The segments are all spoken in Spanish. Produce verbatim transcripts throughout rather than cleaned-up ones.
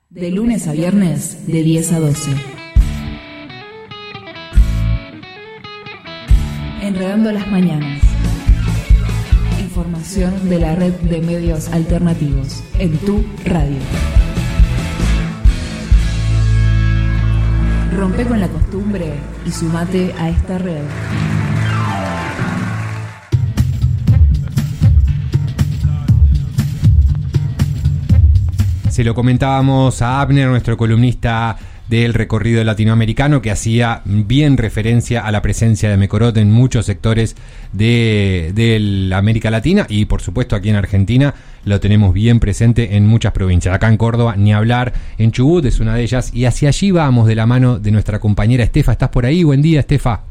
De lunes a viernes, de diez a doce. Enredando las mañanas. Información de la red de medios alternativos en tu radio. Rompe con la costumbre y sumate a esta red. Se lo comentábamos a Abner, nuestro columnista del recorrido latinoamericano, que hacía bien referencia a la presencia de Mekorot en muchos sectores de, de la América Latina y por supuesto aquí en Argentina lo tenemos bien presente en muchas provincias. Acá en Córdoba, ni hablar, en Chubut es una de ellas y hacia allí vamos de la mano de nuestra compañera Estefa. ¿Estás por ahí? Buen día, Estefa.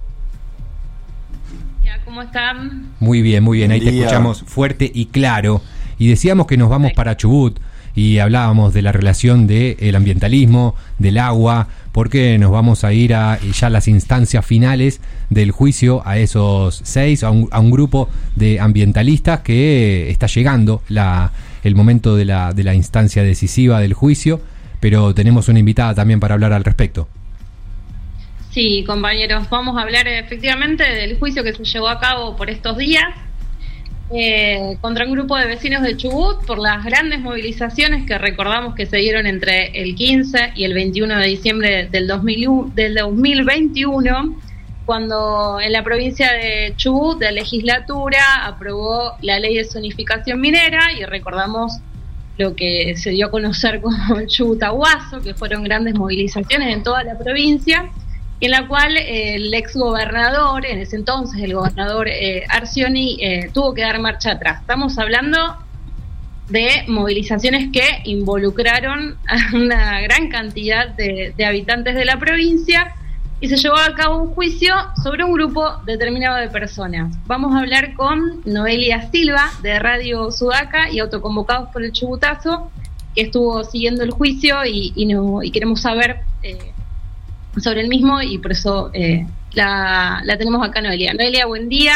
¿Cómo están? Muy bien, muy bien, ahí te escuchamos fuerte y claro y decíamos que nos vamos para Chubut. Y hablábamos de la relación del ambientalismo, del agua, porque nos vamos a ir a ya las instancias finales del juicio a esos seis, a un, a un grupo de ambientalistas que está llegando la, el momento de la, de la instancia decisiva del juicio, pero tenemos una invitada también para hablar al respecto. Sí, compañeros, vamos a hablar efectivamente del juicio que se llevó a cabo por estos días. Eh, contra un grupo de vecinos de Chubut por las grandes movilizaciones que recordamos que se dieron entre el quince y el veintiuno de diciembre del, dos mil uno, del dos mil veintiuno, cuando en la provincia de Chubut la legislatura aprobó la ley de zonificación minera y recordamos lo que se dio a conocer como el Chubutahuazo, que fueron grandes movilizaciones en toda la provincia, en la cual eh, el ex gobernador, en ese entonces el gobernador eh, Arcioni, eh, tuvo que dar marcha atrás. Estamos hablando de movilizaciones que involucraron a una gran cantidad de, de habitantes de la provincia y se llevó a cabo un juicio sobre un grupo determinado de personas. Vamos a hablar con Noelia Silva de Radio Sudaca y Autoconvocados por el Chubutazo, que estuvo siguiendo el juicio y, y, no, y queremos saber Eh, sobre el mismo y por eso eh, la, la tenemos acá, Noelia. Noelia, buen día.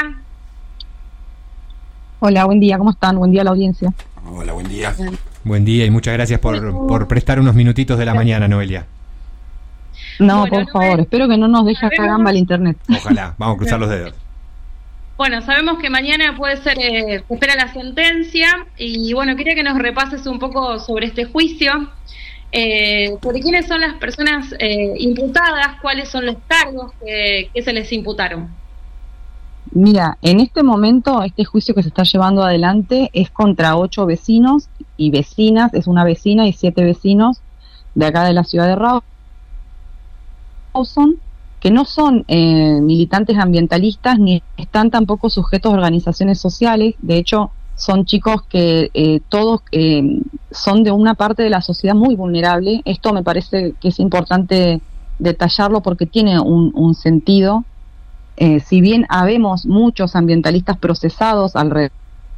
Hola, buen día, ¿cómo están? Buen día a la audiencia. Hola, buen día. Bien. Buen día y muchas gracias por, por prestar unos minutitos de la mañana, Noelia. No, bueno, por no favor, me... espero que no nos deje acá gamba el internet. Ojalá, vamos a cruzar los dedos. Bueno, sabemos que mañana puede ser, eh, se espera la sentencia y bueno, quería que nos repases un poco sobre este juicio. Eh, sobre quiénes son las personas eh, imputadas, cuáles son los cargos que, que se les imputaron. Mira, en este momento este juicio que se está llevando adelante es contra ocho vecinos y vecinas, es una vecina y siete vecinos de acá de la ciudad de Rawson, que no son eh, militantes ambientalistas ni están tampoco sujetos a organizaciones sociales. De hecho, son chicos que eh, todos eh, son de una parte de la sociedad muy vulnerable. Esto me parece que es importante detallarlo porque tiene un, un sentido. Eh, si bien habemos muchos ambientalistas procesados alrededor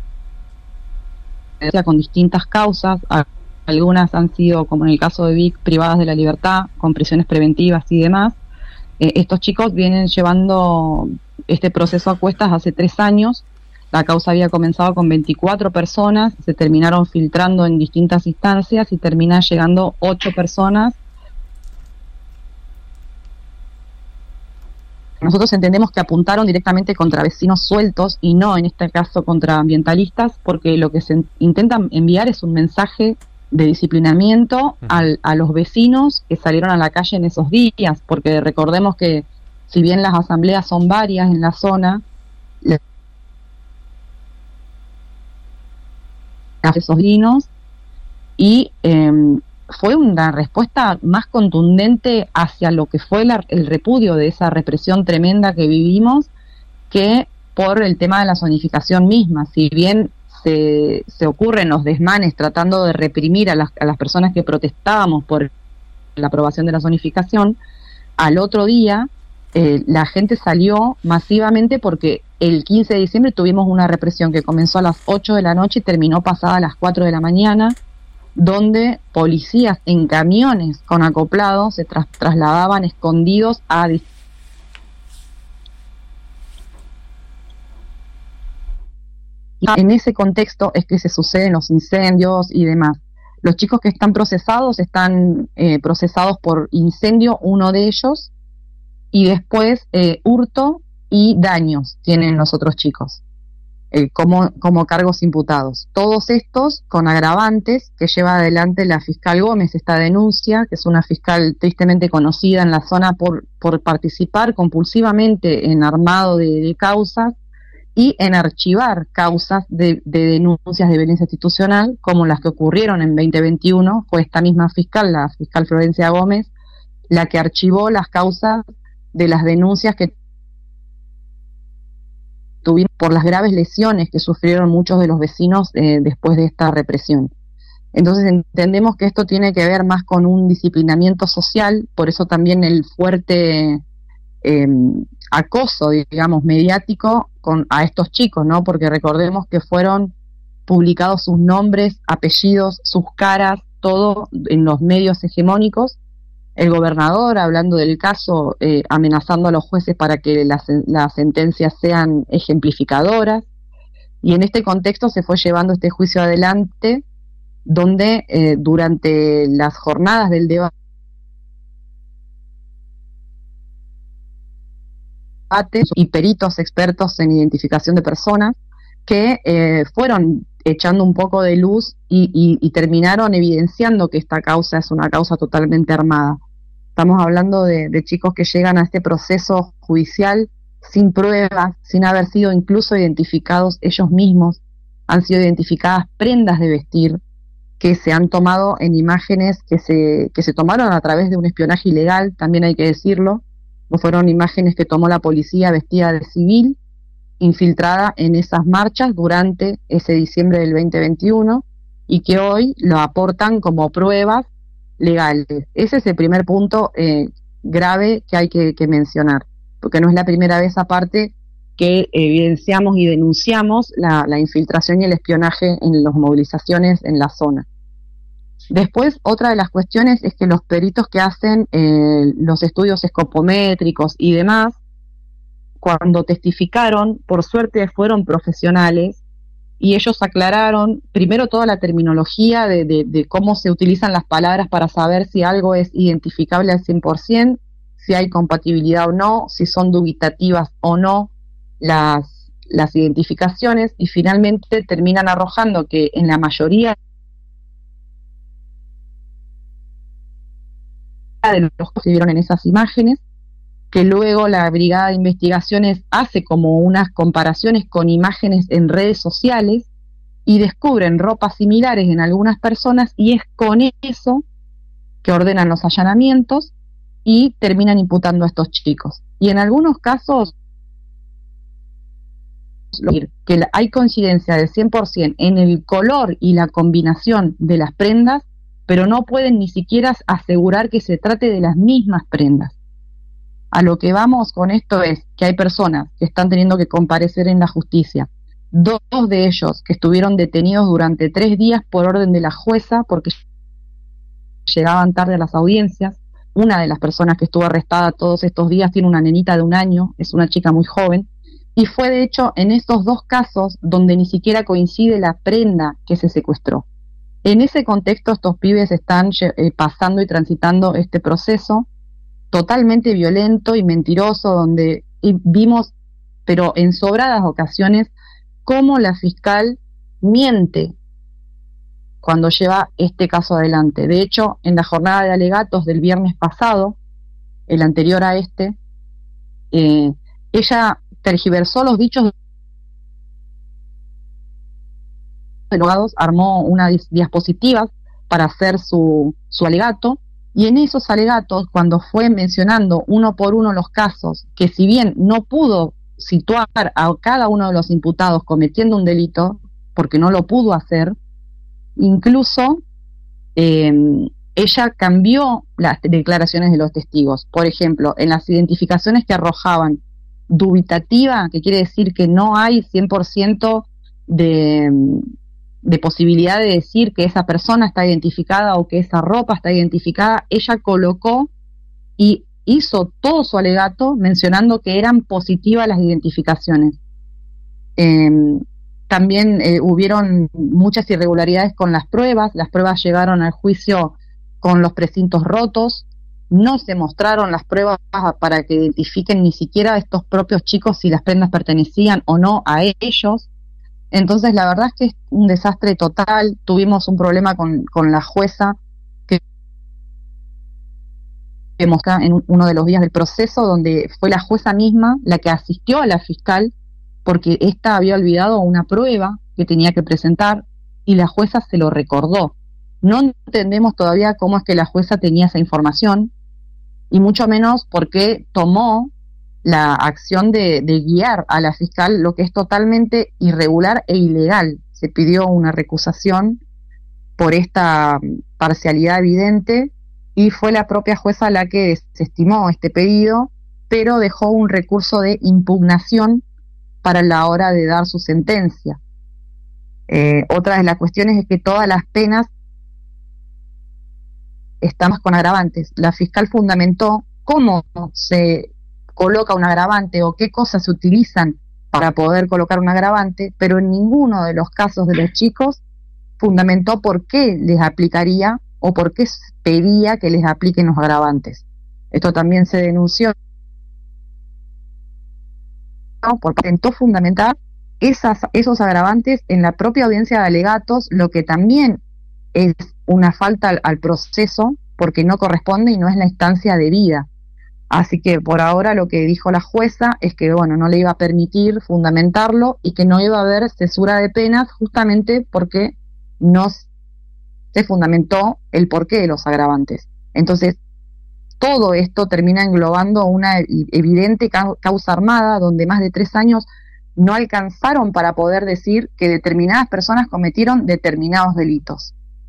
con distintas causas, algunas han sido, como en el caso de Vic, privadas de la libertad, con prisiones preventivas y demás. Eh, estos chicos vienen llevando este proceso a cuestas hace tres años. La causa había comenzado con veinticuatro personas, se terminaron filtrando en distintas instancias y termina llegando ocho personas. Nosotros entendemos que apuntaron directamente contra vecinos sueltos y no en este caso contra ambientalistas, porque lo que se intenta enviar es un mensaje de disciplinamiento al, a los vecinos que salieron a la calle en esos días, porque recordemos que si bien las asambleas son varias en la zona, esos vinos y eh, fue una respuesta más contundente hacia lo que fue la, el repudio de esa represión tremenda que vivimos que por el tema de la zonificación misma. Si bien se, se ocurren los desmanes tratando de reprimir a las, a las personas que protestábamos por la aprobación de la zonificación, al otro día eh, la gente salió masivamente porque el quince de diciembre tuvimos una represión que comenzó a las ocho de la noche y terminó pasada a las cuatro de la mañana, donde policías en camiones con acoplados se tras- trasladaban escondidos a... En ese contexto es que se suceden los incendios y demás. Los chicos que están procesados están eh, procesados por incendio, uno de ellos, y después eh, hurto y daños tienen los otros chicos eh, como, como cargos imputados. Todos estos con agravantes que lleva adelante la fiscal Gómez, esta denuncia, que es una fiscal tristemente conocida en la zona por, por participar compulsivamente en armado de, de causas y en archivar causas de, de denuncias de violencia institucional, como las que ocurrieron en veinte veintiuno. Fue esta misma fiscal, la fiscal Florencia Gómez, la que archivó las causas de las denuncias que tuvimos por las graves lesiones que sufrieron muchos de los vecinos eh, después de esta represión. Entonces entendemos que esto tiene que ver más con un disciplinamiento social, por eso también el fuerte eh, acoso, digamos, mediático con, a estos chicos, ¿no? Porque recordemos que fueron publicados sus nombres, apellidos, sus caras, todo en los medios hegemónicos. El gobernador, hablando del caso, eh, amenazando a los jueces para que las, las sentencias sean ejemplificadoras. Y en este contexto se fue llevando este juicio adelante, donde eh, durante las jornadas del debate y peritos expertos en identificación de personas que eh, fueron echando un poco de luz y, y, y terminaron evidenciando que esta causa es una causa totalmente armada. Estamos hablando de, de chicos que llegan a este proceso judicial sin pruebas, sin haber sido incluso identificados ellos mismos. Han sido identificadas prendas de vestir que se han tomado en imágenes que se, que se tomaron a través de un espionaje ilegal, también hay que decirlo. No fueron imágenes que tomó la policía vestida de civil, infiltrada en esas marchas durante ese diciembre del veinte veintiuno, y que hoy lo aportan como pruebas legales. Ese es el primer punto eh, grave que hay que, que mencionar, porque no es la primera vez aparte que evidenciamos y denunciamos la, la infiltración y el espionaje en las movilizaciones en la zona. Después, otra de las cuestiones es que los peritos que hacen eh, los estudios escopométricos y demás, cuando testificaron, por suerte fueron profesionales, y ellos aclararon primero toda la terminología de, de, de cómo se utilizan las palabras para saber si algo es identificable al cien por ciento, si hay compatibilidad o no, si son dubitativas o no las, las identificaciones, y finalmente terminan arrojando que en la mayoría de los que se vieron en esas imágenes, que luego la Brigada de Investigaciones hace como unas comparaciones con imágenes en redes sociales y descubren ropas similares en algunas personas, y es con eso que ordenan los allanamientos y terminan imputando a estos chicos. Y en algunos casos que hay coincidencia del cien por ciento en el color y la combinación de las prendas, pero no pueden ni siquiera asegurar que se trate de las mismas prendas. A lo que vamos con esto es que hay personas que están teniendo que comparecer en la justicia, dos de ellos que estuvieron detenidos durante tres días por orden de la jueza porque llegaban tarde a las audiencias. Una de las personas que estuvo arrestada todos estos días tiene una nenita de un año, es una chica muy joven, y fue de hecho en estos dos casos donde ni siquiera coincide la prenda que se secuestró. En ese contexto estos pibes están eh, pasando y transitando este proceso totalmente violento y mentiroso, donde vimos, pero en sobradas ocasiones, cómo la fiscal miente cuando lleva este caso adelante. De hecho, en la jornada de alegatos del viernes pasado, el anterior a este, eh, ella tergiversó los dichos de los abogados, armó unas diapositivas para hacer su, su alegato, y en esos alegatos, cuando fue mencionando uno por uno los casos, que si bien no pudo situar a cada uno de los imputados cometiendo un delito, porque no lo pudo hacer, incluso eh, ella cambió las declaraciones de los testigos. Por ejemplo, en las identificaciones que arrojaban dubitativa, que quiere decir que no hay cien por ciento de... de posibilidad de decir que esa persona está identificada o que esa ropa está identificada, ella colocó y hizo todo su alegato mencionando que eran positivas las identificaciones. Eh, también eh, hubieron muchas irregularidades con las pruebas, las pruebas llegaron al juicio con los precintos rotos, no se mostraron las pruebas para que identifiquen ni siquiera a estos propios chicos si las prendas pertenecían o no a ellos. Entonces la verdad es que es un desastre total. Tuvimos un problema con, con la jueza que, que mostró en uno de los días del proceso, donde fue la jueza misma la que asistió a la fiscal porque ésta había olvidado una prueba que tenía que presentar y la jueza se lo recordó. No entendemos todavía cómo es que la jueza tenía esa información y mucho menos por qué tomó la acción de, de guiar a la fiscal, lo que es totalmente irregular e ilegal. Se pidió una recusación por esta parcialidad evidente y fue la propia jueza la que desestimó este pedido, pero dejó un recurso de impugnación para la hora de dar su sentencia. Eh, otra de las cuestiones es que todas las penas estamos con agravantes. La fiscal fundamentó cómo se coloca un agravante o qué cosas se utilizan para poder colocar un agravante, pero en ninguno de los casos de los chicos fundamentó por qué les aplicaría o por qué pedía que les apliquen los agravantes. Esto también se denunció, porque intentó fundamentar esas, esos agravantes en la propia audiencia de alegatos, lo que también es una falta al, al proceso, porque no corresponde y no es la instancia debida. Así que por ahora lo que dijo la jueza es que bueno, no le iba a permitir fundamentarlo y que no iba a haber cesura de penas justamente porque no se fundamentó el porqué de los agravantes. Entonces, todo esto termina englobando una evidente causa armada donde más de tres años no alcanzaron para poder decir que determinadas personas cometieron determinados delitos.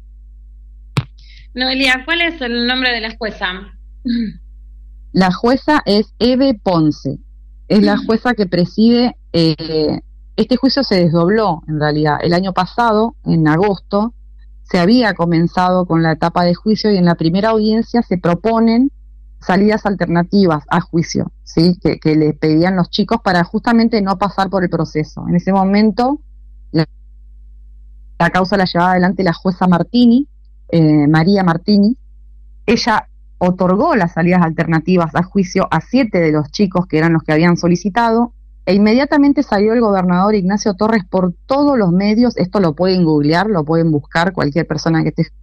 Noelia, ¿cuál es el nombre de la jueza? La jueza es Eve Ponce, es la jueza que preside, eh, este juicio se desdobló en realidad, el año pasado, en agosto, se había comenzado con la etapa de juicio y en la primera audiencia se proponen salidas alternativas a juicio, ¿sí? que, que le pedían los chicos para justamente no pasar por el proceso. En ese momento la, la causa la llevaba adelante la jueza Martini, eh, María Martini. Ella otorgó las salidas alternativas a juicio a siete de los chicos que eran los que habían solicitado e inmediatamente salió el gobernador Ignacio Torres por todos los medios. Esto lo pueden googlear, lo pueden buscar cualquier persona que esté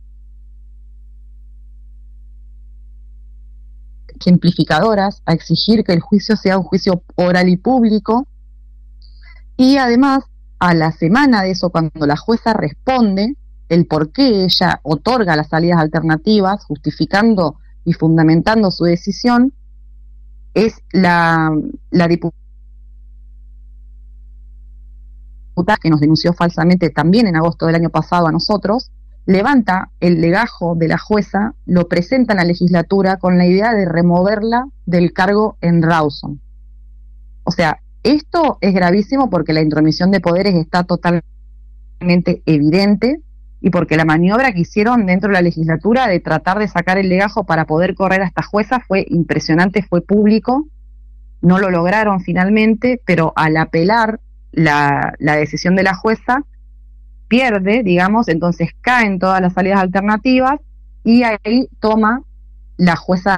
ejemplificadoras, a exigir que el juicio sea un juicio oral y público. Y además, a la semana de eso, cuando la jueza responde el por qué ella otorga las salidas alternativas, justificando y fundamentando su decisión, es la, la diputada que nos denunció falsamente también en agosto del año pasado a nosotros, levanta el legajo de la jueza, lo presenta en la legislatura con la idea de removerla del cargo en Rawson. O sea, esto es gravísimo porque la intromisión de poderes está totalmente evidente y porque la maniobra que hicieron dentro de la legislatura de tratar de sacar el legajo para poder correr a esta jueza fue impresionante, fue público, no lo lograron finalmente, pero al apelar la, la decisión de la jueza, pierde, digamos, entonces caen todas las salidas alternativas y ahí toma la jueza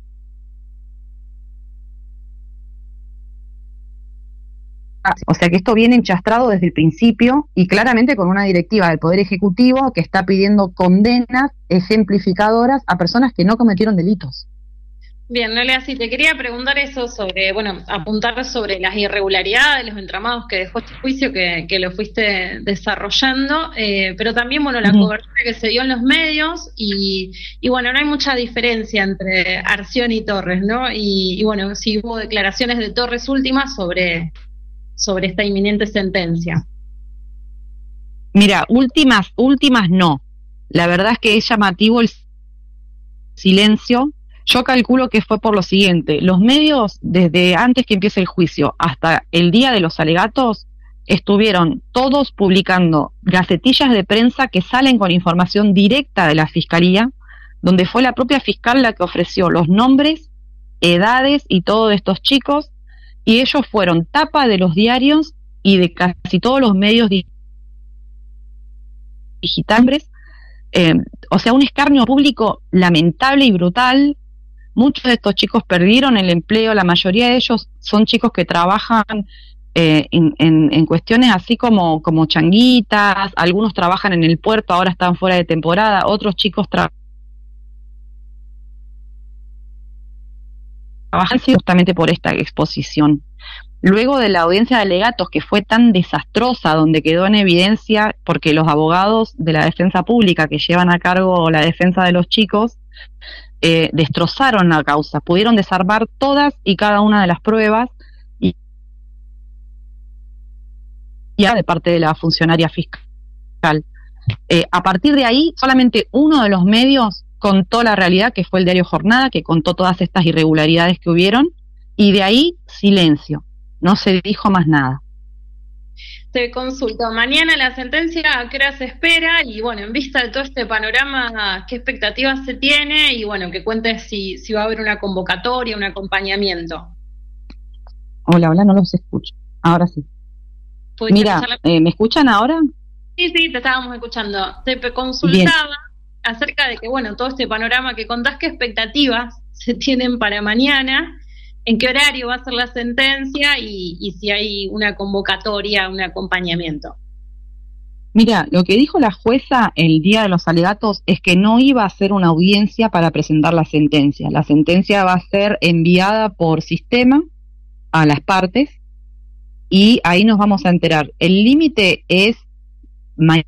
o sea que esto viene enchastrado desde el principio y claramente con una directiva del Poder Ejecutivo que está pidiendo condenas ejemplificadoras a personas que no cometieron delitos. Bien, Noelia, sí, te quería preguntar eso sobre, bueno, apuntar sobre las irregularidades, los entramados que dejó este juicio, que, que lo fuiste desarrollando, eh, pero también, bueno, la uh-huh. cobertura que se dio en los medios y, y, bueno, no hay mucha diferencia entre Arcioni y Torres, ¿no? Y, y bueno, sí hubo declaraciones de Torres últimas sobre, sobre esta inminente sentencia. Mira, últimas, últimas no. La verdad es que es llamativo el silencio. Yo calculo que fue por lo siguiente: los medios, desde antes que empiece el juicio hasta el día de los alegatos, estuvieron todos publicando gacetillas de prensa que salen con información directa de la Fiscalía, donde fue la propia fiscal la que ofreció los nombres, edades y todo de estos chicos, y ellos fueron tapa de los diarios y de casi todos los medios digitales, eh, o sea, un escarnio público lamentable y brutal. Muchos de estos chicos perdieron el empleo, la mayoría de ellos son chicos que trabajan eh, en, en, en cuestiones así como, como changuitas, algunos trabajan en el puerto, ahora están fuera de temporada, otros chicos tra- trabajan justamente por esta exposición. Luego de la audiencia de alegatos, que fue tan desastrosa, donde quedó en evidencia, porque los abogados de la defensa pública que llevan a cargo la defensa de los chicos, Eh, destrozaron la causa, pudieron desarmar todas y cada una de las pruebas y ya de parte de la funcionaria fiscal. Eh, a partir de ahí, solamente uno de los medios contó la realidad, que fue el diario Jornada, que contó todas estas irregularidades que hubieron, y de ahí silencio, no se dijo más nada. Te consulto, mañana la sentencia, ¿a qué hora se espera? Y bueno, en vista de todo este panorama, ¿qué expectativas se tiene? Y bueno, que cuentes si, si va a haber una convocatoria, un acompañamiento. Hola, hola, no los escucho. Ahora sí. Mira, la... eh, ¿me escuchan ahora? Sí, sí, te estábamos escuchando. Te consultaba Bien. acerca de que, bueno, todo este panorama que contás, ¿qué expectativas se tienen para mañana? ¿En qué horario va a ser la sentencia y, y si hay una convocatoria, un acompañamiento? Mira, lo que dijo la jueza el día de los alegatos es que no iba a ser una audiencia para presentar la sentencia. La sentencia va a ser enviada por sistema a las partes y ahí nos vamos a enterar. El límite es... Ma-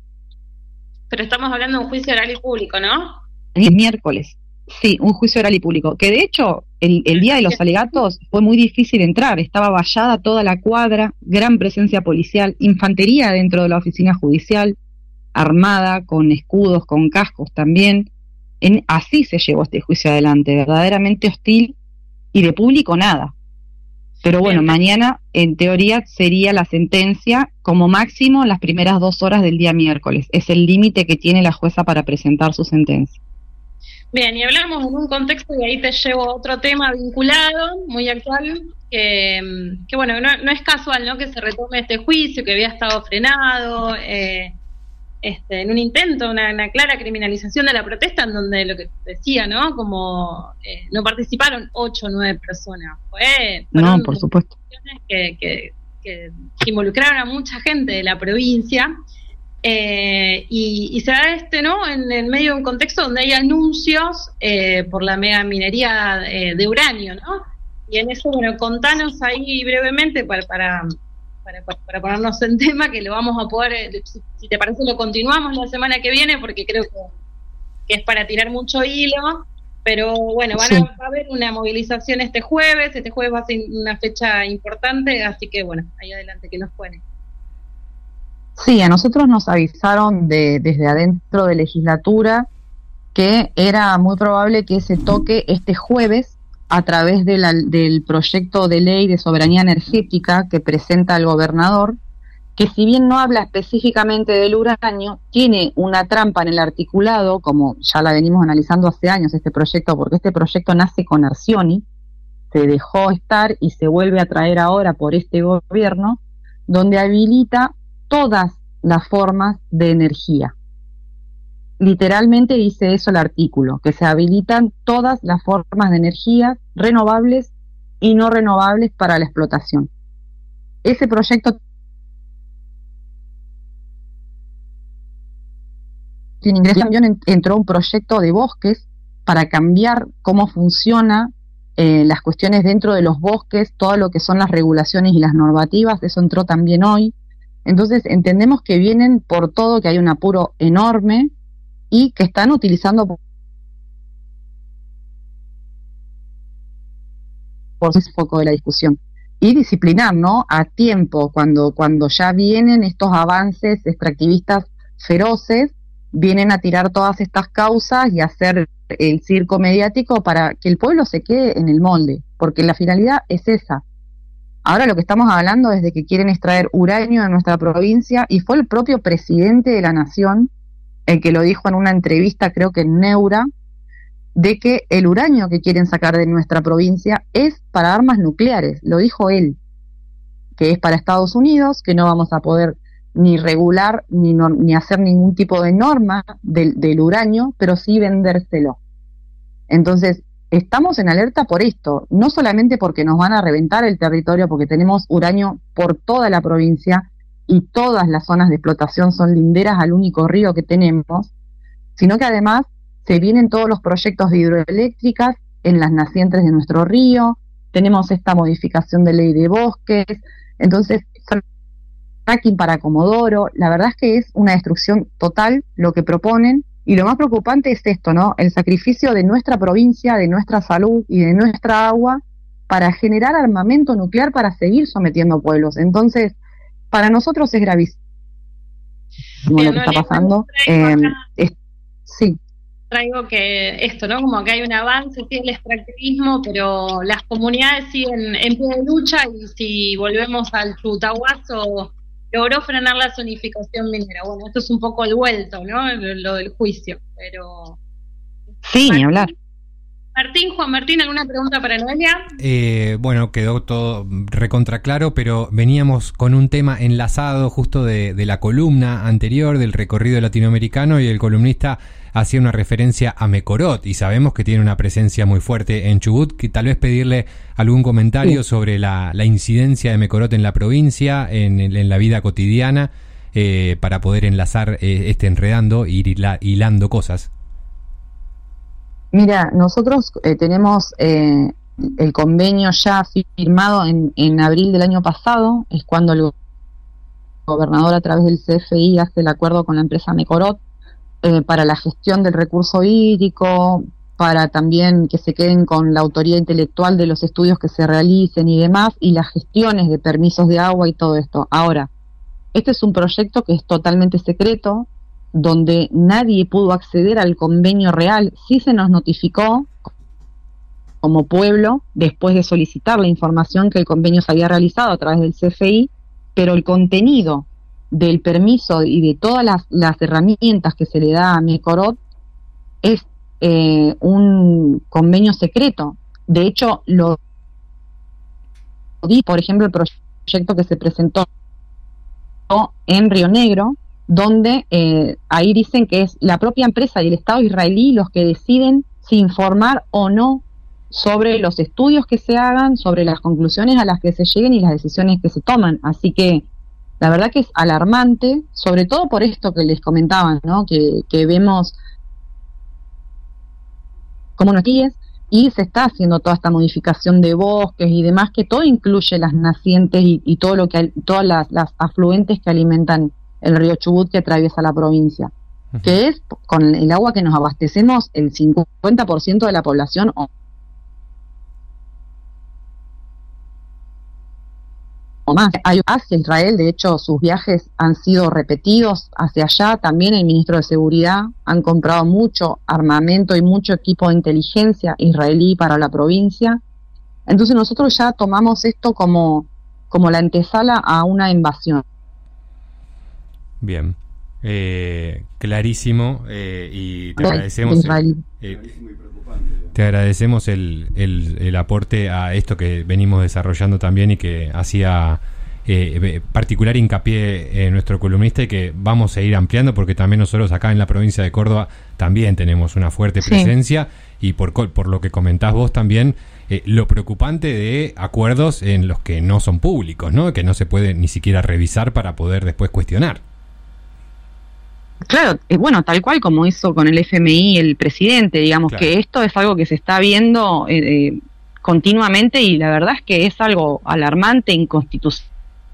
Pero estamos hablando de un juicio oral y público, ¿no? El miércoles. Sí, un juicio oral y público, que de hecho el, el día de los alegatos fue muy difícil entrar, estaba vallada toda la cuadra, gran presencia policial, infantería dentro de la oficina judicial, armada, con escudos, con cascos también. En, así se llevó este juicio adelante, verdaderamente hostil, y de público nada. Pero bueno, mañana en teoría sería la sentencia como máximo las primeras dos horas del día miércoles, es el límite que tiene la jueza para presentar su sentencia. Bien, y hablamos en un contexto, y ahí te llevo a otro tema vinculado, muy actual, que, que bueno, no, no es casual, ¿no?, que se retome este juicio, que había estado frenado, eh, este, en un intento, una, una clara criminalización de la protesta, en donde lo que decía, ¿no?, como eh, no participaron ocho o nueve personas, fue... No, por supuesto. Que, que, que involucraron a mucha gente de la provincia. Eh, y, y se da este, ¿no?, en el medio de un contexto donde hay anuncios eh, por la mega minería eh, de uranio, ¿no? Y en eso, bueno, contanos ahí brevemente para, para, para, para ponernos en tema, que lo vamos a poder, eh, si, si te parece lo continuamos la semana que viene, porque creo que, que es para tirar mucho hilo, pero bueno, van sí. a, va a haber una movilización este jueves, este jueves va a ser una fecha importante, así que bueno, ahí adelante que nos cuenten. Sí, a nosotros nos avisaron de, desde adentro de legislatura que era muy probable que se toque este jueves a través de la, del proyecto de ley de soberanía energética que presenta el gobernador, que si bien no habla específicamente del uranio, tiene una trampa en el articulado, como ya la venimos analizando hace años este proyecto, porque este proyecto nace con Arcioni, se dejó estar y se vuelve a traer ahora por este gobierno, donde habilita todas las formas de energía. Literalmente dice eso el artículo, que se habilitan todas las formas de energía renovables y no renovables para la explotación. Ese proyecto tiene ingreso, también entró un proyecto de bosques para cambiar cómo funciona eh, las cuestiones dentro de los bosques, todo lo que son las regulaciones y las normativas, eso entró también hoy. Entonces entendemos que vienen por todo, que hay un apuro enorme y que están utilizando por ese foco de la discusión. Y disciplinar, ¿no?, a tiempo, cuando, cuando ya vienen estos avances extractivistas feroces, vienen a tirar todas estas causas y hacer el circo mediático para que el pueblo se quede en el molde, porque la finalidad es esa. Ahora lo que estamos hablando es de que quieren extraer uranio de nuestra provincia, y fue el propio presidente de la Nación el que lo dijo en una entrevista, creo que en Neura, de que el uranio que quieren sacar de nuestra provincia es para armas nucleares, lo dijo él. que es para Estados Unidos, que no vamos a poder ni regular ni, no, ni hacer ningún tipo de norma del, del uranio, pero sí vendérselo. Entonces, estamos en alerta por esto, no solamente porque nos van a reventar el territorio, porque tenemos uranio por toda la provincia y todas las zonas de explotación son linderas al único río que tenemos, sino que además se vienen todos los proyectos de hidroeléctricas en las nacientes de nuestro río, tenemos esta modificación de ley de bosques, entonces fracking para Comodoro, la verdad es que es una destrucción total lo que proponen, y lo más preocupante es esto, ¿no? El sacrificio de nuestra provincia, de nuestra salud y de nuestra agua para generar armamento nuclear para seguir sometiendo pueblos. Entonces, para nosotros es gravísimo lo que está pasando. Eh, es, sí. Traigo que esto, ¿no? Como que hay un avance, sí, el extractivismo, pero las comunidades siguen en pie de lucha, y si volvemos al Chutahuazo, logró frenar la zonificación minera. Bueno, esto es un poco el vuelto, ¿no? Lo, lo del juicio, pero... Sí, ni hablar. Martín, Juan Martín, ¿alguna pregunta para Noelia? Eh, bueno, quedó todo recontra claro, pero veníamos con un tema enlazado justo de, de la columna anterior, del recorrido latinoamericano, y el columnista hacía una referencia a Mecorot, y sabemos que tiene una presencia muy fuerte en Chubut, que tal vez pedirle algún comentario sí. sobre la, la incidencia de Mecorot en la provincia, en, en la vida cotidiana, eh, para poder enlazar eh, este enredando e ir hila, hilando cosas. Mira, nosotros eh, tenemos eh, el convenio ya firmado en, en abril del año pasado, es cuando el gobernador a través del C F I hace el acuerdo con la empresa Mecorot eh, para la gestión del recurso hídrico, para también que se queden con la autoría intelectual de los estudios que se realicen y demás, y las gestiones de permisos de agua y todo esto. Ahora, este es un proyecto que es totalmente secreto, donde nadie pudo acceder al convenio real. Sí se nos notificó como pueblo después de solicitar la información que el convenio se había realizado a través del C F I, pero el contenido del permiso y de todas las, las herramientas que se le da a Mecorot es eh, un convenio secreto. De hecho, lo vi, por ejemplo, el proyecto que se presentó en Río Negro, donde eh, ahí dicen que es la propia empresa y el Estado israelí los que deciden si informar o no sobre los estudios que se hagan, sobre las conclusiones a las que se lleguen y las decisiones que se toman. Así que la verdad que es alarmante, sobre todo por esto que les comentaban, ¿no? Que, que vemos como noticias, y se está haciendo toda esta modificación de bosques y demás, que todo incluye las nacientes y, y todo lo que todas las, las afluentes que alimentan el río Chubut, que atraviesa la provincia, uh-huh. que es con el agua que nos abastecemos el cincuenta por ciento de la población o, o más. Hacia Israel, de hecho, sus viajes han sido repetidos hacia allá. También el ministro de Seguridad han comprado mucho armamento y mucho equipo de inteligencia israelí para la provincia. Entonces nosotros ya tomamos esto como, como la antesala a una invasión. Bien, eh, clarísimo, eh, y te agradecemos el, eh, te agradecemos el, el, el aporte a esto que venimos desarrollando también, y que hacía eh, particular hincapié en nuestro columnista, y que vamos a ir ampliando, porque también nosotros acá en la provincia de Córdoba también tenemos una fuerte presencia, sí. y por, por lo que comentás vos también, eh, lo preocupante de acuerdos en los que no son públicos, ¿no? Que no se puede ni siquiera revisar para poder después cuestionar. Claro, eh, bueno, tal cual como hizo con el F M I el presidente, digamos, claro. que esto es algo que se está viendo eh, eh, continuamente, y la verdad es que es algo alarmante, inconstitucional.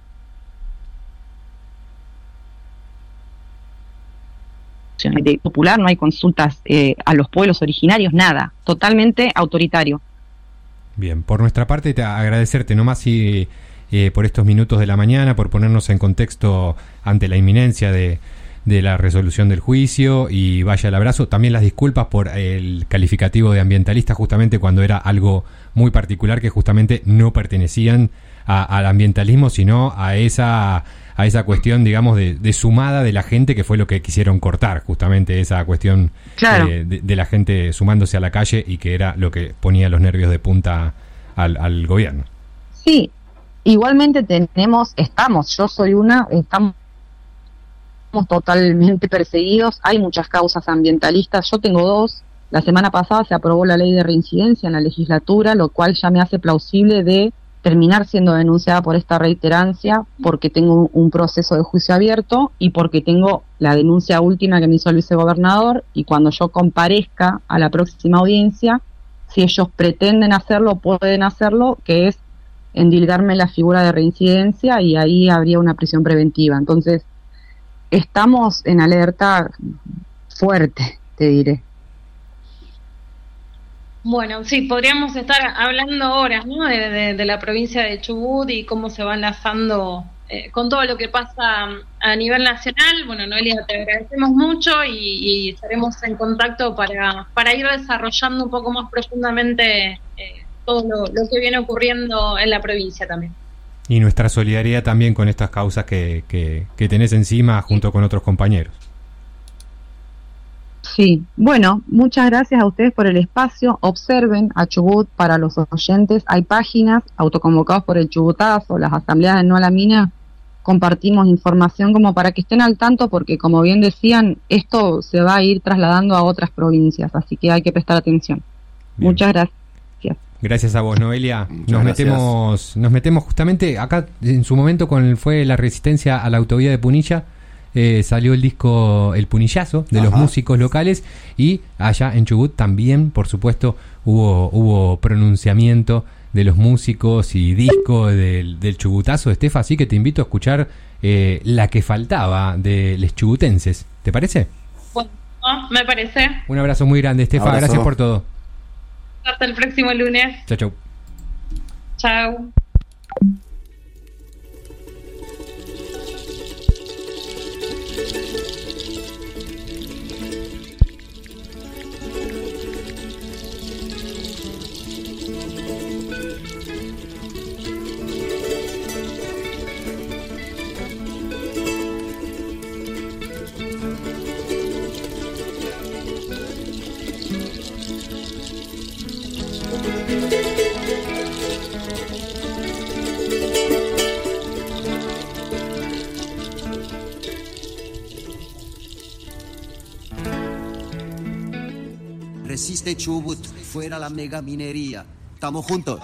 De popular, no hay consultas eh, a los pueblos originarios, nada, totalmente autoritario. Bien, por nuestra parte, te agradecerte nomás y, eh, por estos minutos de la mañana, por ponernos en contexto ante la inminencia de de la resolución del juicio, y vaya el abrazo. También las disculpas por el calificativo de ambientalista, justamente cuando era algo muy particular, que justamente no pertenecían a, al ambientalismo, sino a esa a esa cuestión, digamos, de, de sumada de la gente, que fue lo que quisieron cortar, justamente esa cuestión claro. eh, de, de la gente sumándose a la calle, y que era lo que ponía los nervios de punta al, al gobierno. Sí. igualmente tenemos, estamos, yo soy una, estamos totalmente perseguidos, hay muchas causas ambientalistas, yo tengo dos. La semana pasada se aprobó la ley de reincidencia en la legislatura, lo cual ya me hace plausible de terminar siendo denunciada por esta reiterancia, porque tengo un proceso de juicio abierto y porque tengo la denuncia última que me hizo el vicegobernador, y cuando yo comparezca a la próxima audiencia, si ellos pretenden hacerlo, pueden hacerlo, que es endilgarme la figura de reincidencia, y ahí habría una prisión preventiva. Entonces, estamos en alerta fuerte, te diré. Bueno, sí, podríamos estar hablando horas, ¿no? de, de, de la provincia de Chubut y cómo se va enlazando eh, con todo lo que pasa a nivel nacional. Bueno, Noelia, te agradecemos mucho y, y estaremos en contacto para, para ir desarrollando un poco más profundamente eh, todo lo, lo que viene ocurriendo en la provincia también. Y nuestra solidaridad también con estas causas que, que, que tenés encima junto con otros compañeros. Sí, bueno, muchas gracias a ustedes por el espacio. Observen a Chubut para los oyentes. Hay páginas, Autoconvocados por el Chubutazo, las asambleas de No a la Mina. Compartimos información como para que estén al tanto, porque como bien decían, esto se va a ir trasladando a otras provincias, así que hay que prestar atención. Bien. Muchas gracias. Gracias a vos, Noelia. Muchas nos gracias. metemos nos metemos justamente acá en su momento con fue la resistencia a la autovía de Punilla. Eh, salió el disco El Punillazo de Ajá. los músicos locales, y allá en Chubut también, por supuesto, hubo hubo pronunciamiento de los músicos y disco del, del Chubutazo de Estefa, así que te invito a escuchar eh, La que faltaba de los chubutenses. ¿Te parece? Bueno, me parece. Un abrazo muy grande, Estefa, abrazo. Gracias por todo. Hasta el próximo lunes. Chau, chau. Chau. Resiste Chubut, fuera la mega minería. Estamos juntos.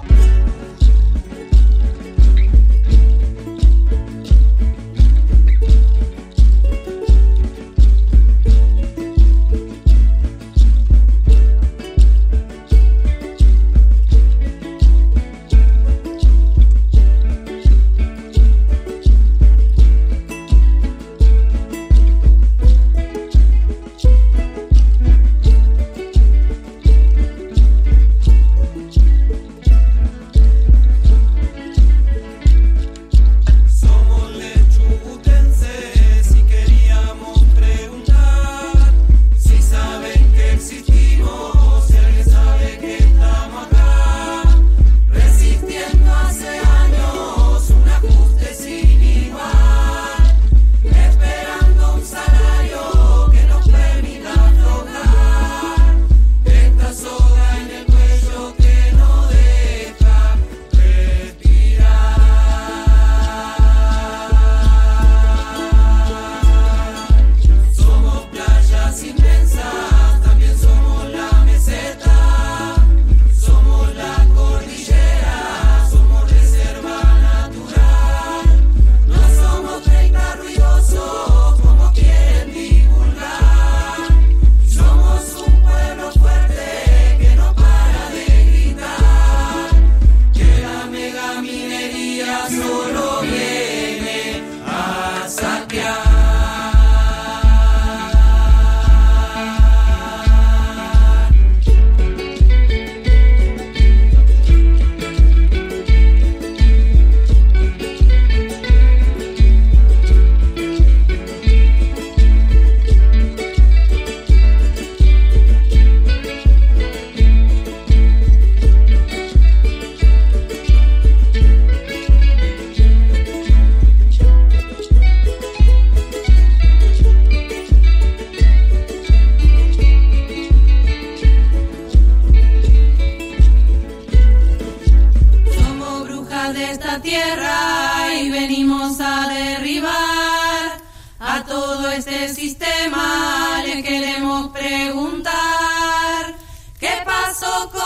esta tierra y venimos a derribar a todo este sistema. Le queremos preguntar, ¿qué pasó con